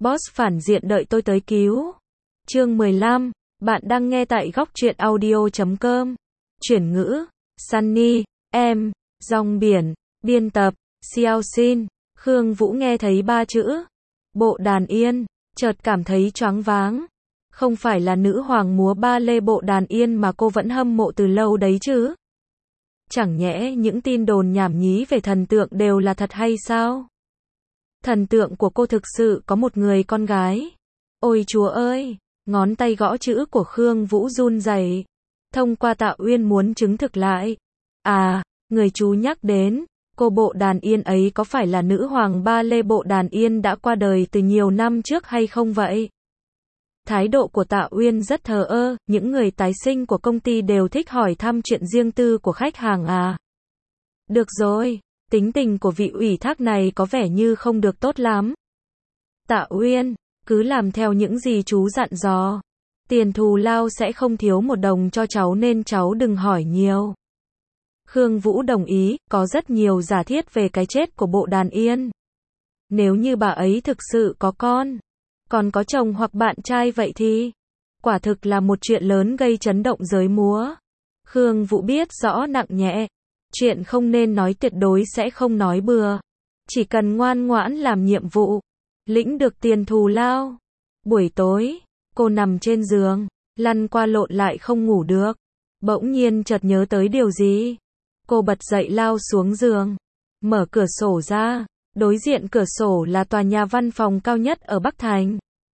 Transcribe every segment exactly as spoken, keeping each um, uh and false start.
Boss phản diện đợi tôi tới cứu. Chương mười lăm, bạn đang nghe tại góc truyện audio chấm com. Chuyển ngữ, Sunny, em, dòng biển, biên tập, Xiao Xin. Khương Vũ nghe thấy ba chữ Bộ Đàn Yên, chợt cảm thấy choáng váng. Không phải là nữ hoàng múa ba lê Bộ Đàn Yên mà cô vẫn hâm mộ từ lâu đấy chứ? Chẳng nhẽ những tin đồn nhảm nhí về thần tượng đều là thật hay sao? Thần tượng của cô thực sự có một người con gái. Ôi chúa ơi, ngón tay gõ chữ của Khương Vũ run rẩy. Thông qua Tạ Uyên muốn chứng thực lại. À, người chú nhắc đến, cô Bộ Đàn Yên ấy có phải là nữ hoàng ba lê Bộ Đàn Yên đã qua đời từ nhiều năm trước hay không vậy? Thái độ của Tạ Uyên rất thờ ơ, những người tái sinh của công ty đều thích hỏi thăm chuyện riêng tư của khách hàng à. Được rồi, tính tình của vị ủy thác này có vẻ như không được tốt lắm. Tạ Uyên, cứ làm theo những gì chú dặn dò. Tiền thù lao sẽ không thiếu một đồng cho cháu nên cháu đừng hỏi nhiều. Khương Vũ đồng ý, có rất nhiều giả thiết về cái chết của Bộ Đàn Yên. Nếu như bà ấy thực sự có con, còn có chồng hoặc bạn trai vậy thì, quả thực là một chuyện lớn gây chấn động giới múa. Khương Vũ biết rõ nặng nhẹ, chuyện không nên nói tuyệt đối sẽ không nói bừa. Chỉ cần ngoan ngoãn làm nhiệm vụ, lĩnh được tiền thù lao. Buổi tối, cô nằm trên giường, lăn qua lộn lại không ngủ được. Bỗng nhiên chợt nhớ tới điều gì. Cô bật dậy lao xuống giường, mở cửa sổ ra. Đối diện cửa sổ là tòa nhà văn phòng cao nhất ở Bắc Thành.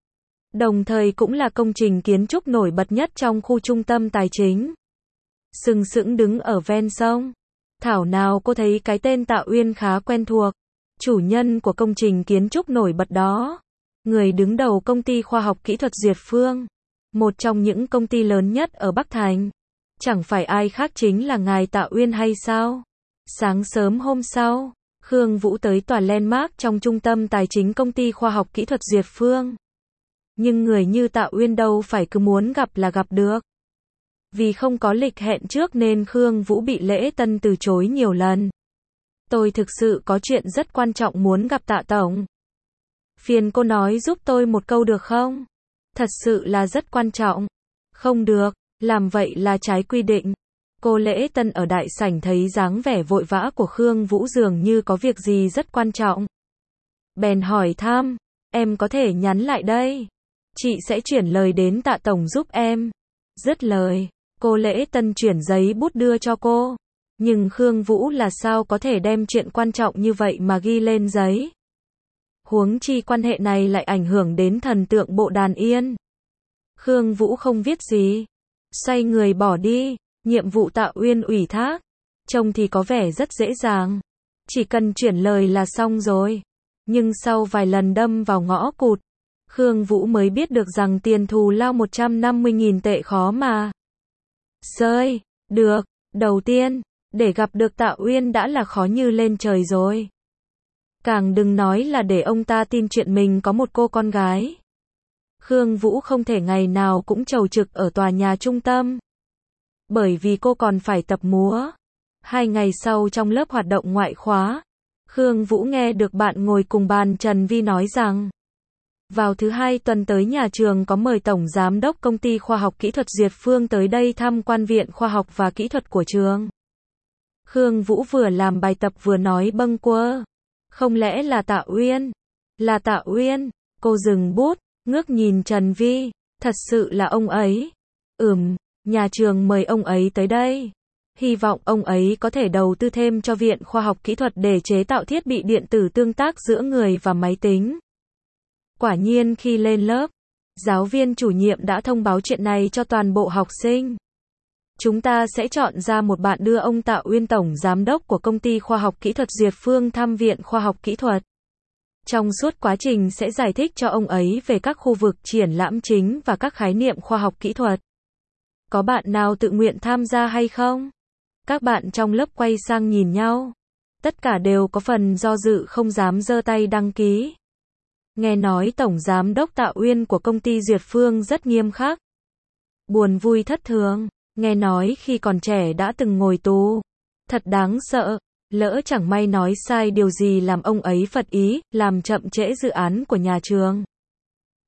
Đồng thời cũng là công trình kiến trúc nổi bật nhất trong khu trung tâm tài chính. Sừng sững đứng ở ven sông. Thảo nào cô thấy cái tên Tạ Uyên khá quen thuộc. Chủ nhân của công trình kiến trúc nổi bật đó. Người đứng đầu công ty khoa học kỹ thuật Duyệt Phương. Một trong những công ty lớn nhất ở Bắc Thành. Chẳng phải ai khác chính là ngài Tạ Uyên hay sao? Sáng sớm hôm sau, Khương Vũ tới tòa landmark trong trung tâm tài chính công ty khoa học kỹ thuật Duyệt Phương. Nhưng người như Tạ Uyên đâu phải cứ muốn gặp là gặp được. Vì không có lịch hẹn trước nên Khương Vũ bị lễ tân từ chối nhiều lần. Tôi thực sự có chuyện rất quan trọng muốn gặp Tạ Tổng. Phiền cô nói giúp tôi một câu được không? Thật sự là rất quan trọng. Không được, làm vậy là trái quy định. Cô lễ tân ở đại sảnh thấy dáng vẻ vội vã của Khương Vũ dường như có việc gì rất quan trọng. Bèn hỏi thăm, em có thể nhắn lại đây. Chị sẽ chuyển lời đến Tạ Tổng giúp em. Dứt lời, cô lễ tân chuyển giấy bút đưa cho cô. Nhưng Khương Vũ là sao có thể đem chuyện quan trọng như vậy mà ghi lên giấy. Huống chi quan hệ này lại ảnh hưởng đến thần tượng Bộ Đàn Yên. Khương Vũ không viết gì. Xoay người bỏ đi. Nhiệm vụ Tạ Uyên ủy thác, trông thì có vẻ rất dễ dàng. Chỉ cần chuyển lời là xong rồi. Nhưng sau vài lần đâm vào ngõ cụt, Khương Vũ mới biết được rằng tiền thù lao một trăm năm mươi nghìn tệ khó mà rơi được. Đầu tiên, để gặp được Tạ Uyên đã là khó như lên trời rồi. Càng đừng nói là để ông ta tin chuyện mình có một cô con gái. Khương Vũ không thể ngày nào cũng chầu trực ở tòa nhà trung tâm. Bởi vì cô còn phải tập múa. Hai ngày sau trong lớp hoạt động ngoại khóa, Khương Vũ nghe được bạn ngồi cùng bàn Trần Vi nói rằng, vào thứ hai tuần tới nhà trường có mời Tổng Giám đốc Công ty Khoa học Kỹ thuật Duyệt Phương tới đây tham quan Viện Khoa học và Kỹ thuật của trường. Khương Vũ vừa làm bài tập vừa nói bâng quơ. Không lẽ là Tạ Uyên? Là Tạ Uyên? Cô dừng bút, ngước nhìn Trần Vi. Thật sự là ông ấy. Ừm. Nhà trường mời ông ấy tới đây. Hy vọng ông ấy có thể đầu tư thêm cho Viện Khoa học Kỹ thuật để chế tạo thiết bị điện tử tương tác giữa người và máy tính. Quả nhiên khi lên lớp, giáo viên chủ nhiệm đã thông báo chuyện này cho toàn bộ học sinh. Chúng ta sẽ chọn ra một bạn đưa ông Tạ Uyên Tổng Giám đốc của Công ty Khoa học Kỹ thuật Duyệt Phương thăm Viện Khoa học Kỹ thuật. Trong suốt quá trình sẽ giải thích cho ông ấy về các khu vực triển lãm chính và các khái niệm khoa học kỹ thuật. Có bạn nào tự nguyện tham gia hay không? Các bạn trong lớp quay sang nhìn nhau. Tất cả đều có phần do dự không dám giơ tay đăng ký. Nghe nói Tổng Giám đốc Tạ Uyên của công ty Duyệt Phương rất nghiêm khắc. Buồn vui thất thường. Nghe nói khi còn trẻ đã từng ngồi tù. Thật đáng sợ. Lỡ chẳng may nói sai điều gì làm ông ấy phật ý, làm chậm trễ dự án của nhà trường.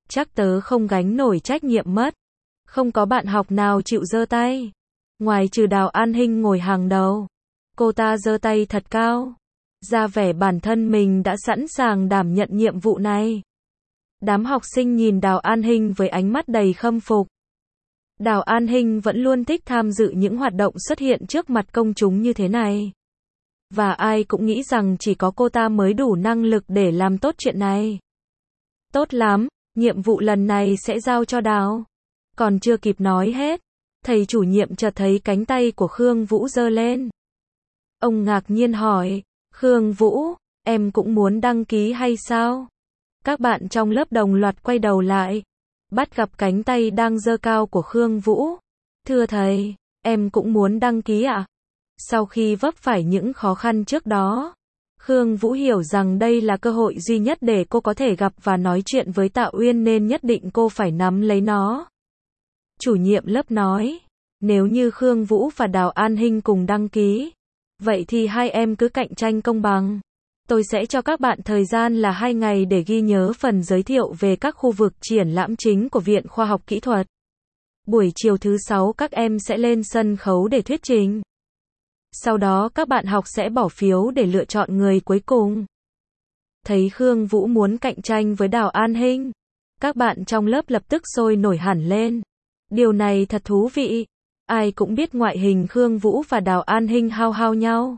Chắc tớ không gánh nổi trách nhiệm mất. Không có bạn học nào chịu giơ tay. Ngoài trừ Đào An Hinh ngồi hàng đầu. Cô ta giơ tay thật cao. Ra vẻ bản thân mình đã sẵn sàng đảm nhận nhiệm vụ này. Đám học sinh nhìn Đào An Hinh với ánh mắt đầy khâm phục. Đào An Hinh vẫn luôn thích tham dự những hoạt động xuất hiện trước mặt công chúng như thế này. Và ai cũng nghĩ rằng chỉ có cô ta mới đủ năng lực để làm tốt chuyện này. Tốt lắm, nhiệm vụ lần này sẽ giao cho Đào. Còn chưa kịp nói hết, thầy chủ nhiệm chợt thấy cánh tay của Khương Vũ giơ lên. Ông ngạc nhiên hỏi, Khương Vũ, em cũng muốn đăng ký hay sao? Các bạn trong lớp đồng loạt quay đầu lại, bắt gặp cánh tay đang giơ cao của Khương Vũ. Thưa thầy, em cũng muốn đăng ký ạ. À? Sau khi vấp phải những khó khăn trước đó, Khương Vũ hiểu rằng đây là cơ hội duy nhất để cô có thể gặp và nói chuyện với Tạ Uyên nên nhất định cô phải nắm lấy nó. Chủ nhiệm lớp nói, nếu như Khương Vũ và Đào An Hinh cùng đăng ký, vậy thì hai em cứ cạnh tranh công bằng. Tôi sẽ cho các bạn thời gian là hai ngày để ghi nhớ phần giới thiệu về các khu vực triển lãm chính của Viện Khoa học Kỹ thuật. Buổi chiều thứ sáu các em sẽ lên sân khấu để thuyết trình. Sau đó các bạn học sẽ bỏ phiếu để lựa chọn người cuối cùng. Thấy Khương Vũ muốn cạnh tranh với Đào An Hinh, các bạn trong lớp lập tức sôi nổi hẳn lên. Điều này thật thú vị. Ai cũng biết ngoại hình Khương Vũ và Đào An Hinh hao hao nhau.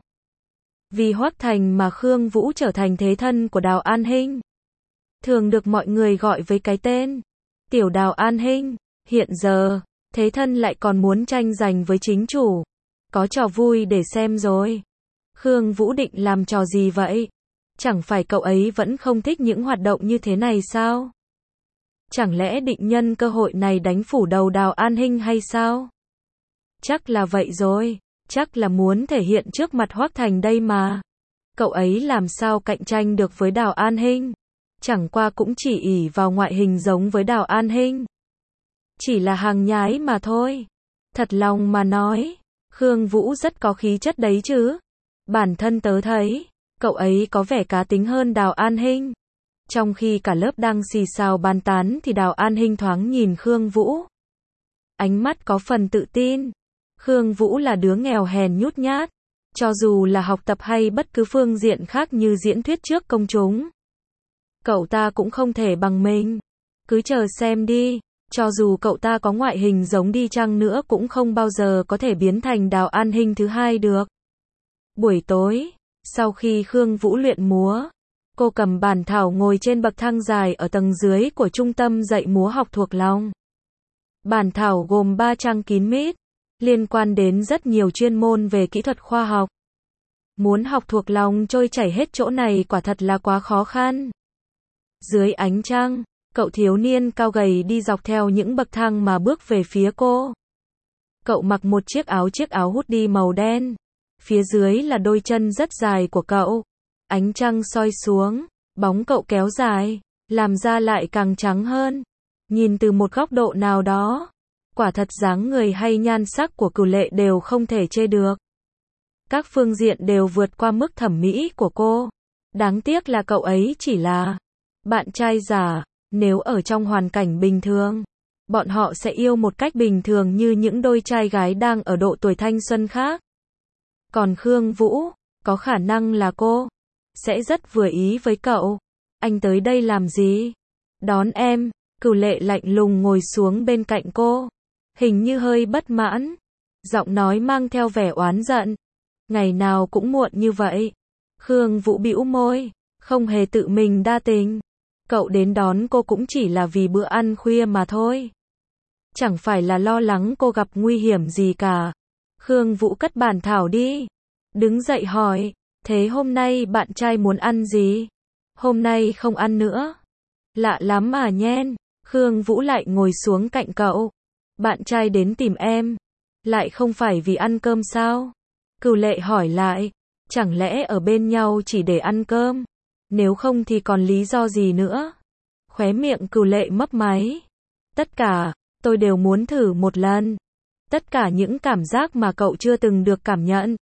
Vì Hoắc Thành mà Khương Vũ trở thành thế thân của Đào An Hinh. Thường được mọi người gọi với cái tên Tiểu Đào An Hinh. Hiện giờ, thế thân lại còn muốn tranh giành với chính chủ. Có trò vui để xem rồi. Khương Vũ định làm trò gì vậy? Chẳng phải cậu ấy vẫn không thích những hoạt động như thế này sao? Chẳng lẽ định nhân cơ hội này đánh phủ đầu Đào An Hinh hay sao? Chắc là vậy rồi. Chắc là muốn thể hiện trước mặt Hoắc Thành đây mà. Cậu ấy làm sao cạnh tranh được với Đào An Hinh? Chẳng qua cũng chỉ ỷ vào ngoại hình giống với Đào An Hinh. Chỉ là hàng nhái mà thôi. Thật lòng mà nói, Khương Vũ rất có khí chất đấy chứ. Bản thân tớ thấy, cậu ấy có vẻ cá tính hơn Đào An Hinh. Trong khi cả lớp đang xì xào bàn tán thì Đào An Hinh thoáng nhìn Khương Vũ. Ánh mắt có phần tự tin. Khương Vũ là đứa nghèo hèn nhút nhát. Cho dù là học tập hay bất cứ phương diện khác như diễn thuyết trước công chúng, cậu ta cũng không thể bằng mình. Cứ chờ xem đi. Cho dù cậu ta có ngoại hình giống đi chăng nữa cũng không bao giờ có thể biến thành Đào An Hinh thứ hai được. Buổi tối, sau khi Khương Vũ luyện múa, cô cầm bản thảo ngồi trên bậc thang dài ở tầng dưới của trung tâm dạy múa học thuộc lòng. Bản thảo gồm ba trang kín mít, liên quan đến rất nhiều chuyên môn về kỹ thuật khoa học. Muốn học thuộc lòng trôi chảy hết chỗ này quả thật là quá khó khăn. Dưới ánh trăng, cậu thiếu niên cao gầy đi dọc theo những bậc thang mà bước về phía cô. Cậu mặc một chiếc áo chiếc áo hoodie màu đen. Phía dưới là đôi chân rất dài của cậu. Ánh trăng soi xuống, bóng cậu kéo dài, làm da lại càng trắng hơn. Nhìn từ một góc độ nào đó, quả thật dáng người hay nhan sắc của Cửu Lệ đều không thể chê được. Các phương diện đều vượt qua mức thẩm mỹ của cô. Đáng tiếc là cậu ấy chỉ là bạn trai giả. Nếu ở trong hoàn cảnh bình thường, bọn họ sẽ yêu một cách bình thường như những đôi trai gái đang ở độ tuổi thanh xuân khác. Còn Khương Vũ, có khả năng là cô sẽ rất vừa ý với cậu. Anh tới đây làm gì? Đón em. Cửu Lệ lạnh lùng ngồi xuống bên cạnh cô, hình như hơi bất mãn, giọng nói mang theo vẻ oán giận. Ngày nào cũng muộn như vậy. Khương Vũ bĩu môi, không hề tự mình đa tình. Cậu đến đón cô cũng chỉ là vì bữa ăn khuya mà thôi. Chẳng phải là lo lắng cô gặp nguy hiểm gì cả. Khương Vũ cất bản thảo đi. Đứng dậy hỏi, thế hôm nay bạn trai muốn ăn gì? Hôm nay không ăn nữa. Lạ lắm à nhen. Khương Vũ lại ngồi xuống cạnh cậu. Bạn trai đến tìm em. Lại không phải vì ăn cơm sao? Cửu Lệ hỏi lại. Chẳng lẽ ở bên nhau chỉ để ăn cơm? Nếu không thì còn lý do gì nữa? Khóe miệng Cửu Lệ mấp máy. Tất cả, tôi đều muốn thử một lần. Tất cả những cảm giác mà cậu chưa từng được cảm nhận.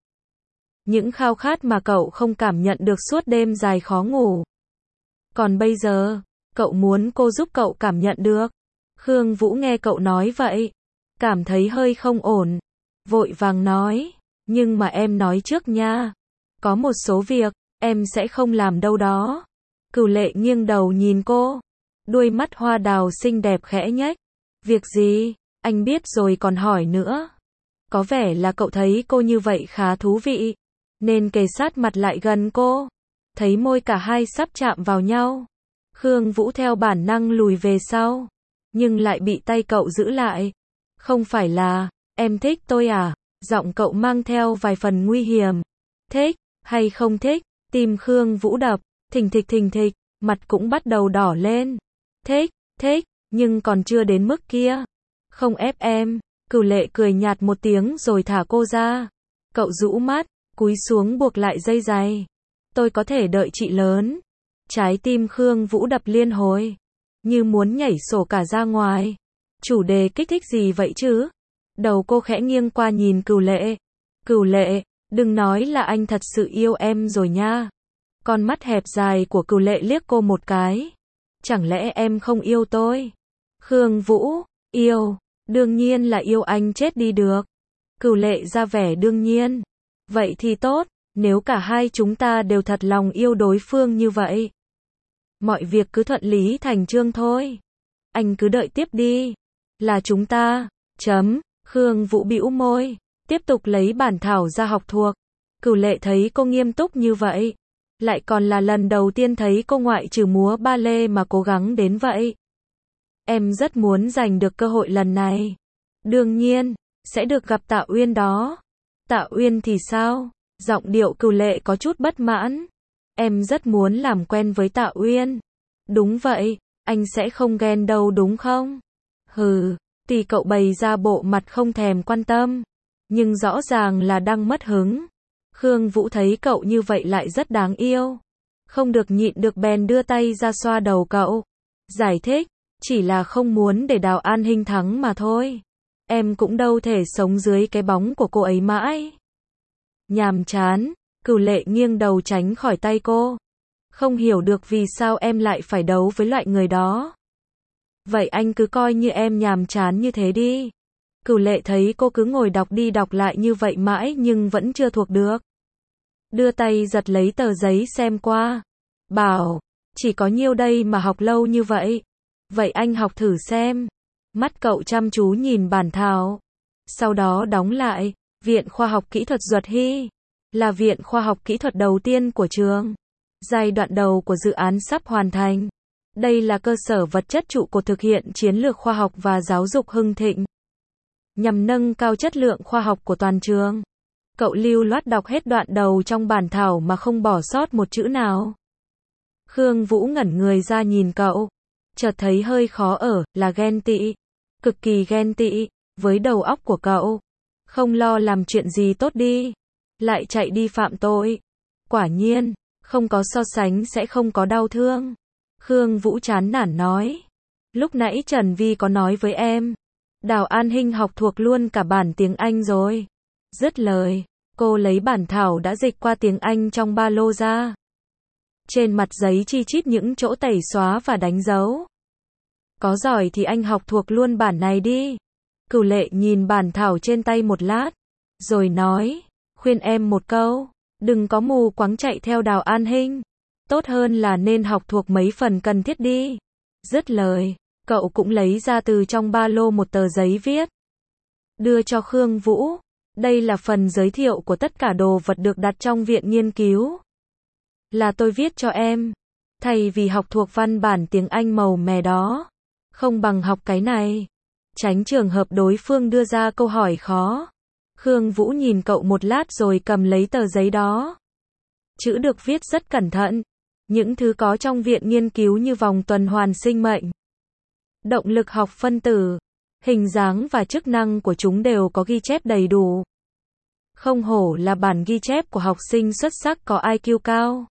Những khao khát mà cậu không cảm nhận được suốt đêm dài khó ngủ. Còn bây giờ, Cậu muốn cô giúp cậu cảm nhận được. Khương Vũ nghe cậu nói vậy, cảm thấy hơi không ổn. Vội vàng nói, nhưng mà em nói trước nha. Có một số việc, em sẽ không làm đâu đó. Cửu Lệ nghiêng đầu nhìn cô. Đuôi mắt hoa đào xinh đẹp khẽ nhếch. Việc gì? Anh biết rồi còn hỏi nữa. Có vẻ là cậu thấy cô như vậy khá thú vị, nên kề sát mặt lại gần cô. Thấy môi cả hai sắp chạm vào nhau. Khương Vũ theo bản năng lùi về sau, nhưng lại bị tay cậu giữ lại. Không phải là, em thích tôi à? Giọng cậu mang theo vài phần nguy hiểm. Thích, hay không thích? Tim Khương Vũ đập, thình thịch thình thịch, mặt cũng bắt đầu đỏ lên. Thích, thích, nhưng còn chưa đến mức kia. Không ép em. Cửu Lệ cười nhạt một tiếng rồi thả cô ra. Cậu rũ mắt, cúi xuống buộc lại dây giày. Tôi có thể đợi chị lớn. Trái tim Khương Vũ đập liên hồi, như muốn nhảy sổ cả ra ngoài. Chủ đề kích thích gì vậy chứ? Đầu cô khẽ nghiêng qua nhìn Cửu Lệ. Cửu Lệ, đừng nói là anh thật sự yêu em rồi nha. Con mắt hẹp dài của Cửu Lệ liếc cô một cái. Chẳng lẽ em không yêu tôi? Khương Vũ, yêu, đương nhiên là yêu anh chết đi được. Cửu Lệ ra vẻ đương nhiên. Vậy thì tốt, nếu cả hai chúng ta đều thật lòng yêu đối phương như vậy. Mọi việc cứ thuận lý thành chương thôi. Anh cứ đợi tiếp đi. Là chúng ta. Chấm. Khương Vũ bĩu môi, tiếp tục lấy bản thảo ra học thuộc. Cửu Lệ thấy cô nghiêm túc như vậy, lại còn là lần đầu tiên thấy cô ngoại trừ múa ba lê mà cố gắng đến vậy. Em rất muốn giành được cơ hội lần này. Đương nhiên, sẽ được gặp Tạ Uyên đó. Tạ Uyên thì sao? Giọng điệu Cửu Lệ có chút bất mãn. Em rất muốn làm quen với Tạ Uyên. Đúng vậy, anh sẽ không ghen đâu đúng không? Hừ, thì cậu bày ra bộ mặt không thèm quan tâm, nhưng rõ ràng là đang mất hứng. Khương Vũ thấy cậu như vậy lại rất đáng yêu. Không được nhịn được bèn đưa tay ra xoa đầu cậu. Giải thích, chỉ là không muốn để Đào An Hinh thắng mà thôi. Em cũng đâu thể sống dưới cái bóng của cô ấy mãi. Nhàm chán. Cửu Lệ nghiêng đầu tránh khỏi tay cô. Không hiểu được vì sao em lại phải đấu với loại người đó. Vậy anh cứ coi như em nhàm chán như thế đi. Cửu Lệ thấy cô cứ ngồi đọc đi đọc lại như vậy mãi nhưng vẫn chưa thuộc được. Đưa tay giật lấy tờ giấy xem qua. Bảo, chỉ có nhiêu đây mà học lâu như vậy. Vậy anh học thử xem. Mắt cậu chăm chú nhìn bản thảo. Sau đó đóng lại. Viện Khoa học Kỹ thuật Duật Hy là viện khoa học kỹ thuật đầu tiên của trường. Giai đoạn đầu của dự án sắp hoàn thành. Đây là cơ sở vật chất trụ cột thực hiện chiến lược khoa học và giáo dục hưng thịnh, nhằm nâng cao chất lượng khoa học của toàn trường. Cậu lưu loát đọc hết đoạn đầu trong bản thảo mà không bỏ sót một chữ nào. Khương Vũ ngẩn người ra nhìn cậu, chợt thấy hơi khó ở, là ghen tị. Cực kỳ ghen tị, với đầu óc của cậu. Không lo làm chuyện gì tốt đi, lại chạy đi phạm tội. Quả nhiên, không có so sánh sẽ không có đau thương. Khương Vũ chán nản nói. Lúc nãy Trần Vi có nói với em, Đào An Hinh học thuộc luôn cả bản tiếng Anh rồi. Dứt lời, cô lấy bản thảo đã dịch qua tiếng Anh trong ba lô ra. Trên mặt giấy chi chít những chỗ tẩy xóa và đánh dấu. Có giỏi thì anh học thuộc luôn bản này đi. Cửu Lệ nhìn bản thảo trên tay một lát, rồi nói, khuyên em một câu, đừng có mù quáng chạy theo Đào An Hinh. Tốt hơn là nên học thuộc mấy phần cần thiết đi. Dứt lời, cậu cũng lấy ra từ trong ba lô một tờ giấy viết. Đưa cho Khương Vũ. Đây là phần giới thiệu của tất cả đồ vật được đặt trong viện nghiên cứu. Là tôi viết cho em. Thay vì học thuộc văn bản tiếng Anh màu mè đó, không bằng học cái này. Tránh trường hợp đối phương đưa ra câu hỏi khó. Khương Vũ nhìn cậu một lát rồi cầm lấy tờ giấy đó. Chữ được viết rất cẩn thận. Những thứ có trong viện nghiên cứu như vòng tuần hoàn sinh mệnh, động lực học phân tử, hình dáng và chức năng của chúng đều có ghi chép đầy đủ. Không hổ là bản ghi chép của học sinh xuất sắc có i kiu cao.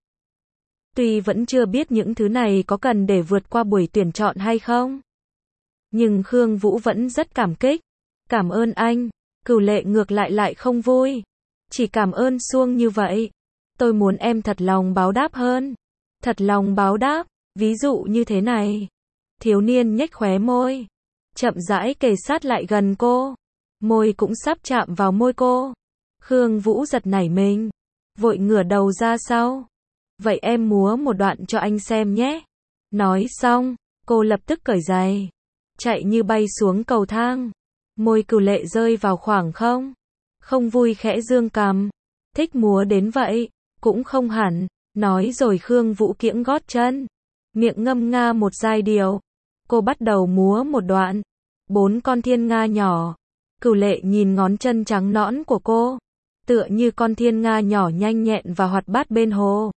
Tuy vẫn chưa biết những thứ này có cần để vượt qua buổi tuyển chọn hay không, nhưng Khương Vũ vẫn rất cảm kích. Cảm ơn anh. Cửu Lệ ngược lại lại không vui. Chỉ cảm ơn suông như vậy. Tôi muốn em thật lòng báo đáp hơn. Thật lòng báo đáp. Ví dụ như thế này. Thiếu niên nhếch khóe môi, chậm rãi kề sát lại gần cô. Môi cũng sắp chạm vào môi cô. Khương Vũ giật nảy mình, vội ngửa đầu ra sau. Vậy em múa một đoạn cho anh xem nhé. Nói xong, cô lập tức cởi giày, chạy như bay xuống cầu thang. Môi Cửu Lệ rơi vào khoảng không. Không vui khẽ dương cằm. Thích múa đến vậy, cũng không hẳn. Nói rồi Khương Vũ kiễng gót chân, miệng ngâm nga một giai điệu. Cô bắt đầu múa một đoạn. Bốn con thiên nga nhỏ. Cửu Lệ nhìn ngón chân trắng nõn của cô, tựa như con thiên nga nhỏ nhanh nhẹn và hoạt bát bên hồ.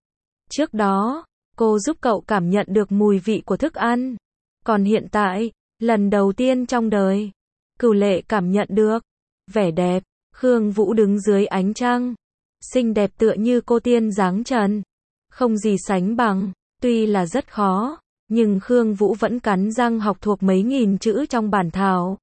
Trước đó, cô giúp cậu cảm nhận được mùi vị của thức ăn. Còn hiện tại, lần đầu tiên trong đời, Cửu Lệ cảm nhận được vẻ đẹp. Khương Vũ đứng dưới ánh trăng, xinh đẹp tựa như cô tiên dáng trần, không gì sánh bằng. Tuy là rất khó, nhưng Khương Vũ vẫn cắn răng học thuộc mấy nghìn chữ trong bản thảo.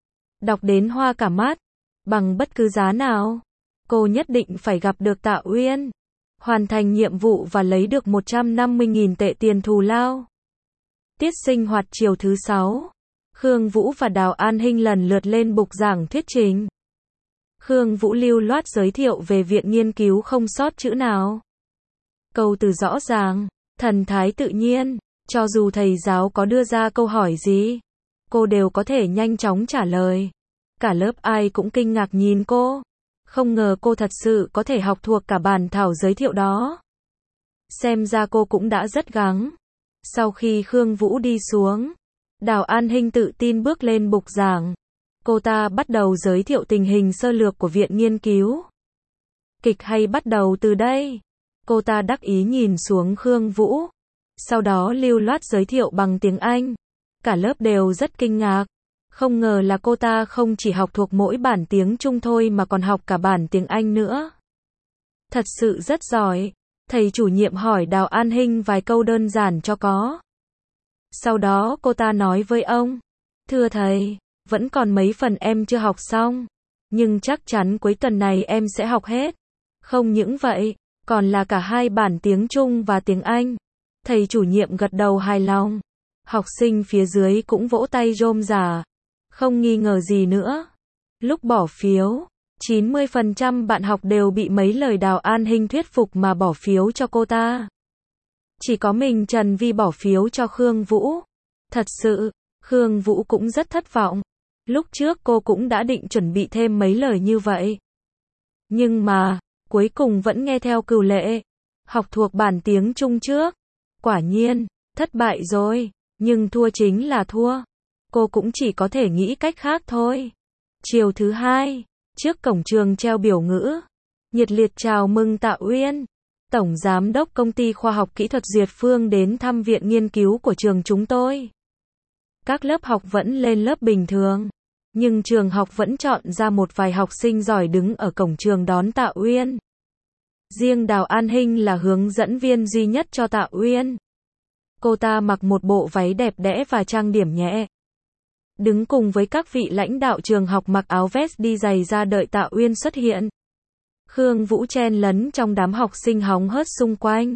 Đọc đến hoa cả mắt, bằng bất cứ giá nào. Cô nhất định phải gặp được Tạ Uyên, hoàn thành nhiệm vụ và lấy được một trăm năm mươi nghìn tệ tiền thù lao. Tiết sinh hoạt chiều thứ sáu. Khương Vũ và Đào An Hinh lần lượt lên bục giảng thuyết trình. Khương Vũ lưu loát giới thiệu về viện nghiên cứu không sót chữ nào. Câu từ rõ ràng, thần thái tự nhiên, cho dù thầy giáo có đưa ra câu hỏi gì, cô đều có thể nhanh chóng trả lời. Cả lớp ai cũng kinh ngạc nhìn cô. Không ngờ cô thật sự có thể học thuộc cả bản thảo giới thiệu đó. Xem ra cô cũng đã rất gắng. Sau khi Khương Vũ đi xuống, Đào An Hinh tự tin bước lên bục giảng. Cô ta bắt đầu giới thiệu tình hình sơ lược của viện nghiên cứu. Kịch hay bắt đầu từ đây. Cô ta đắc ý nhìn xuống Khương Vũ, sau đó lưu loát giới thiệu bằng tiếng Anh. Cả lớp đều rất kinh ngạc. Không ngờ là cô ta không chỉ học thuộc mỗi bản tiếng Trung thôi mà còn học cả bản tiếng Anh nữa. Thật sự rất giỏi. Thầy chủ nhiệm hỏi Đào An Hinh vài câu đơn giản cho có. Sau đó cô ta nói với ông, thưa thầy, vẫn còn mấy phần em chưa học xong, nhưng chắc chắn cuối tuần này em sẽ học hết. Không những vậy, còn là cả hai bản tiếng Trung và tiếng Anh. Thầy chủ nhiệm gật đầu hài lòng. Học sinh phía dưới cũng vỗ tay rôm rả. Không nghi ngờ gì nữa. Lúc bỏ phiếu, chín mươi phần trăm bạn học đều bị mấy lời Đào An Hinh thuyết phục mà bỏ phiếu cho cô ta. Chỉ có mình Trần Vi bỏ phiếu cho Khương Vũ. Thật sự, Khương Vũ cũng rất thất vọng. Lúc trước cô cũng đã định chuẩn bị thêm mấy lời như vậy. Nhưng mà, cuối cùng vẫn nghe theo Cửu Lệ. Học thuộc bản tiếng Trung trước. Quả nhiên, thất bại rồi. Nhưng thua chính là thua. Cô cũng chỉ có thể nghĩ cách khác thôi. Chiều thứ hai, trước cổng trường treo biểu ngữ. Nhiệt liệt chào mừng Tạ Uyên, Tổng Giám đốc Công ty Khoa học Kỹ thuật Duyệt Phương đến thăm viện nghiên cứu của trường chúng tôi. Các lớp học vẫn lên lớp bình thường. Nhưng trường học vẫn chọn ra một vài học sinh giỏi đứng ở cổng trường đón Tạ Uyên. Riêng Đào An Hinh là hướng dẫn viên duy nhất cho Tạ Uyên. Cô ta mặc một bộ váy đẹp đẽ và trang điểm nhẹ. Đứng cùng với các vị lãnh đạo trường học mặc áo vest đi giày ra đợi Tạ Uyên xuất hiện. Khương Vũ chen lấn trong đám học sinh hóng hớt xung quanh.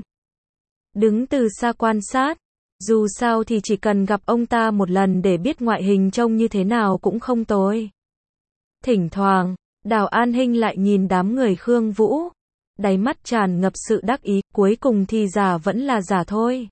Đứng từ xa quan sát. Dù sao thì chỉ cần gặp ông ta một lần để biết ngoại hình trông như thế nào cũng không tồi. Thỉnh thoảng, Đào An Hinh lại nhìn đám người Khương Vũ. Đáy mắt tràn ngập sự đắc ý, cuối cùng thì giả vẫn là giả thôi.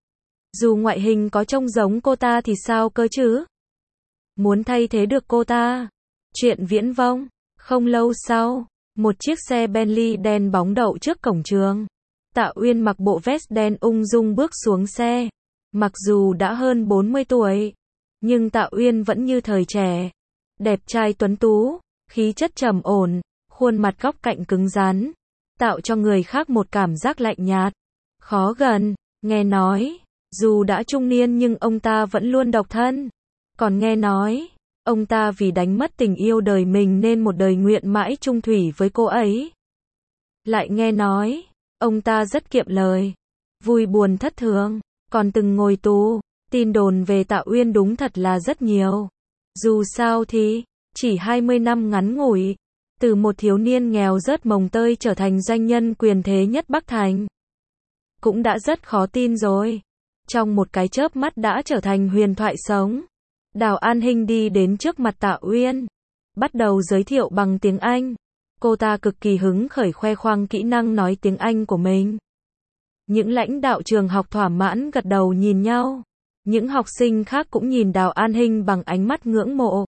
Dù ngoại hình có trông giống cô ta thì sao cơ chứ? Muốn thay thế được cô ta. Chuyện viễn vông. Không lâu sau, một chiếc xe Bentley đen bóng đậu trước cổng trường. Tạ Uyên mặc bộ vest đen ung dung bước xuống xe. Mặc dù đã hơn bốn mươi tuổi, nhưng Tạ Uyên vẫn như thời trẻ. Đẹp trai tuấn tú, khí chất trầm ổn, khuôn mặt góc cạnh cứng rắn, tạo cho người khác một cảm giác lạnh nhạt, khó gần. Nghe nói, dù đã trung niên nhưng ông ta vẫn luôn độc thân. Còn nghe nói, ông ta vì đánh mất tình yêu đời mình nên một đời nguyện mãi chung thủy với cô ấy. Lại nghe nói, ông ta rất kiệm lời, vui buồn thất thường, còn từng ngồi tù. Tin đồn về Tạ Uyên đúng thật là rất nhiều. Dù sao thì, chỉ hai mươi năm ngắn ngủi, từ một thiếu niên nghèo rớt mồng tơi trở thành doanh nhân quyền thế nhất Bắc Thành. Cũng đã rất khó tin rồi. trong một cái chớp mắt đã trở thành huyền thoại sống. Đào An Hinh đi đến trước mặt Tạ Uyên, bắt đầu giới thiệu bằng tiếng Anh. Cô ta cực kỳ hứng khởi khoe khoang kỹ năng nói tiếng Anh của mình. Những lãnh đạo trường học thỏa mãn gật đầu nhìn nhau. Những học sinh khác cũng nhìn Đào An Hinh bằng ánh mắt ngưỡng mộ.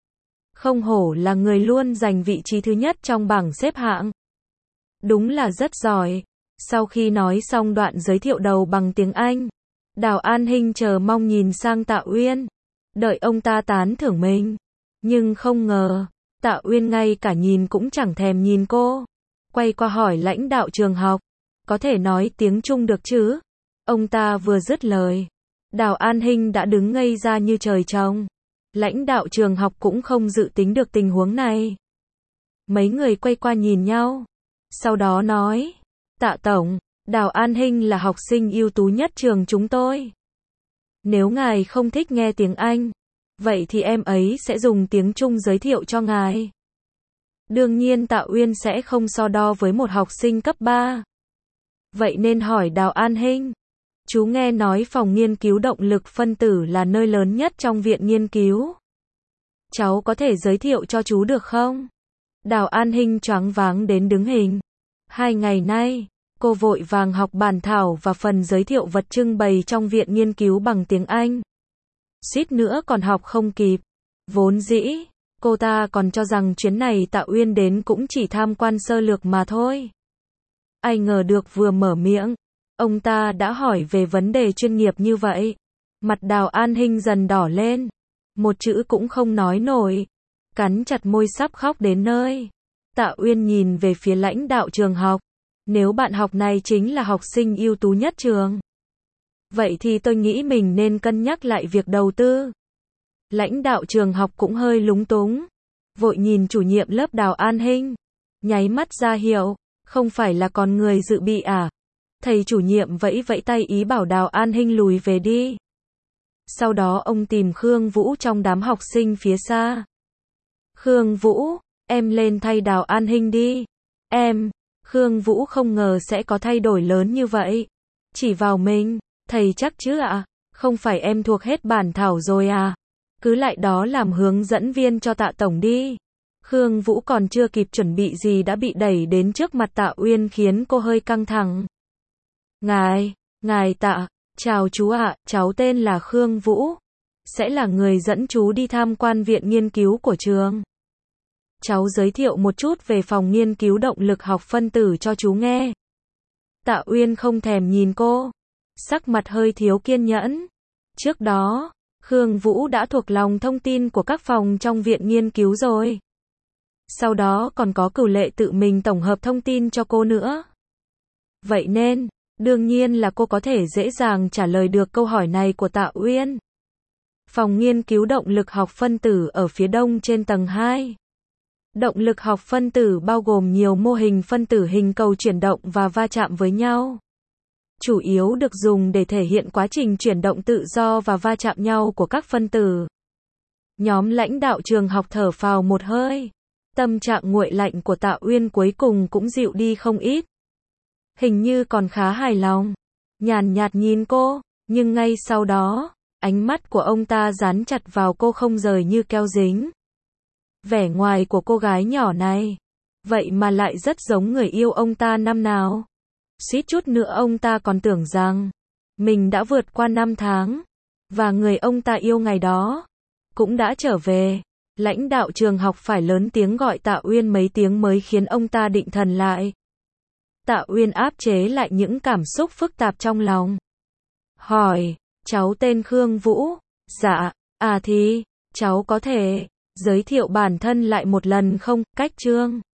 Không hổ là người luôn giành vị trí thứ nhất trong bảng xếp hạng. Đúng là rất giỏi. Sau khi nói xong đoạn giới thiệu đầu bằng tiếng Anh, Đào An Hinh chờ mong nhìn sang Tạ Uyên, đợi ông ta tán thưởng mình. Nhưng không ngờ, Tạ Uyên ngay cả nhìn cũng chẳng thèm nhìn cô. Quay qua hỏi lãnh đạo trường học, có thể nói tiếng Trung được chứ? Ông ta vừa dứt lời, Đào An Hinh đã đứng ngây ra như trời trồng. Lãnh đạo trường học cũng không dự tính được tình huống này. Mấy người quay qua nhìn nhau, sau đó nói, Tạ Tổng, Đào An Hinh là học sinh ưu tú nhất trường chúng tôi. Nếu ngài không thích nghe tiếng Anh, vậy thì em ấy sẽ dùng tiếng Trung giới thiệu cho ngài. Đương nhiên Tạ Uyên sẽ không so đo với một học sinh cấp ba. Vậy nên hỏi Đào An Hinh, chú nghe nói phòng nghiên cứu động lực phân tử là nơi lớn nhất trong viện nghiên cứu. Cháu có thể giới thiệu cho chú được không? Đào An Hinh choáng váng đến đứng hình. Hai ngày nay, cô vội vàng học bản thảo và phần giới thiệu vật trưng bày trong viện nghiên cứu bằng tiếng Anh. Suýt nữa còn học không kịp. Vốn dĩ, cô ta còn cho rằng chuyến này Tạ Uyên đến cũng chỉ tham quan sơ lược mà thôi. Ai ngờ được vừa mở miệng, ông ta đã hỏi về vấn đề chuyên nghiệp như vậy. Mặt Đào An Hinh dần đỏ lên, một chữ cũng không nói nổi, cắn chặt môi sắp khóc đến nơi. Tạ Uyên nhìn về phía lãnh đạo trường học, nếu bạn học này chính là học sinh ưu tú nhất trường, vậy thì tôi nghĩ mình nên cân nhắc lại việc đầu tư. Lãnh đạo trường học cũng hơi lúng túng, vội nhìn chủ nhiệm lớp Đào An Hinh, nháy mắt ra hiệu, không phải là còn người dự bị à? Thầy chủ nhiệm vẫy vẫy tay ý bảo Đào An Hinh lùi về đi. Sau đó ông tìm Khương Vũ trong đám học sinh phía xa. Khương Vũ, em lên thay Đào An Hinh đi. Em, Khương Vũ không ngờ sẽ có thay đổi lớn như vậy. Chỉ vào mình, thầy chắc chứ ạ? À? Không phải em thuộc hết bản thảo rồi à? Cứ lại đó làm hướng dẫn viên cho Tạ Tổng đi. Khương Vũ còn chưa kịp chuẩn bị gì đã bị đẩy đến trước mặt Tạ Uyên khiến cô hơi căng thẳng. Ngài, ngài Tạ, chào chú ạ, cháu tên là Khương Vũ. Sẽ là người dẫn chú đi tham quan viện nghiên cứu của trường. Cháu giới thiệu một chút về phòng nghiên cứu động lực học phân tử cho chú nghe. Tạ Uyên không thèm nhìn cô, sắc mặt hơi thiếu kiên nhẫn. Trước đó, Khương Vũ đã thuộc lòng thông tin của các phòng trong viện nghiên cứu rồi. Sau đó còn có Cửu Lệ tự mình tổng hợp thông tin cho cô nữa. Vậy nên, đương nhiên là cô có thể dễ dàng trả lời được câu hỏi này của Tạ Uyên. Phòng nghiên cứu động lực học phân tử ở phía đông trên tầng hai. Động lực học phân tử bao gồm nhiều mô hình phân tử hình cầu chuyển động và va chạm với nhau. Chủ yếu được dùng để thể hiện quá trình chuyển động tự do và va chạm nhau của các phân tử. Nhóm lãnh đạo trường học thở phào một hơi. Tâm trạng nguội lạnh của Tạ Uyên cuối cùng cũng dịu đi không ít. Hình như còn khá hài lòng. Nhàn nhạt nhìn cô, nhưng ngay sau đó, ánh mắt của ông ta dán chặt vào cô không rời như keo dính. Vẻ ngoài của cô gái nhỏ này, vậy mà lại rất giống người yêu ông ta năm nào. Suýt chút nữa ông ta còn tưởng rằng mình đã vượt qua năm tháng, và người ông ta yêu ngày đó cũng đã trở về. Lãnh đạo trường học phải lớn tiếng gọi Tạ Uyên mấy tiếng mới khiến ông ta định thần lại. Tạ Uyên áp chế lại những cảm xúc phức tạp trong lòng. Hỏi, cháu tên Khương Vũ. Dạ, à thì, cháu có thể giới thiệu bản thân lại một lần không? Cách chương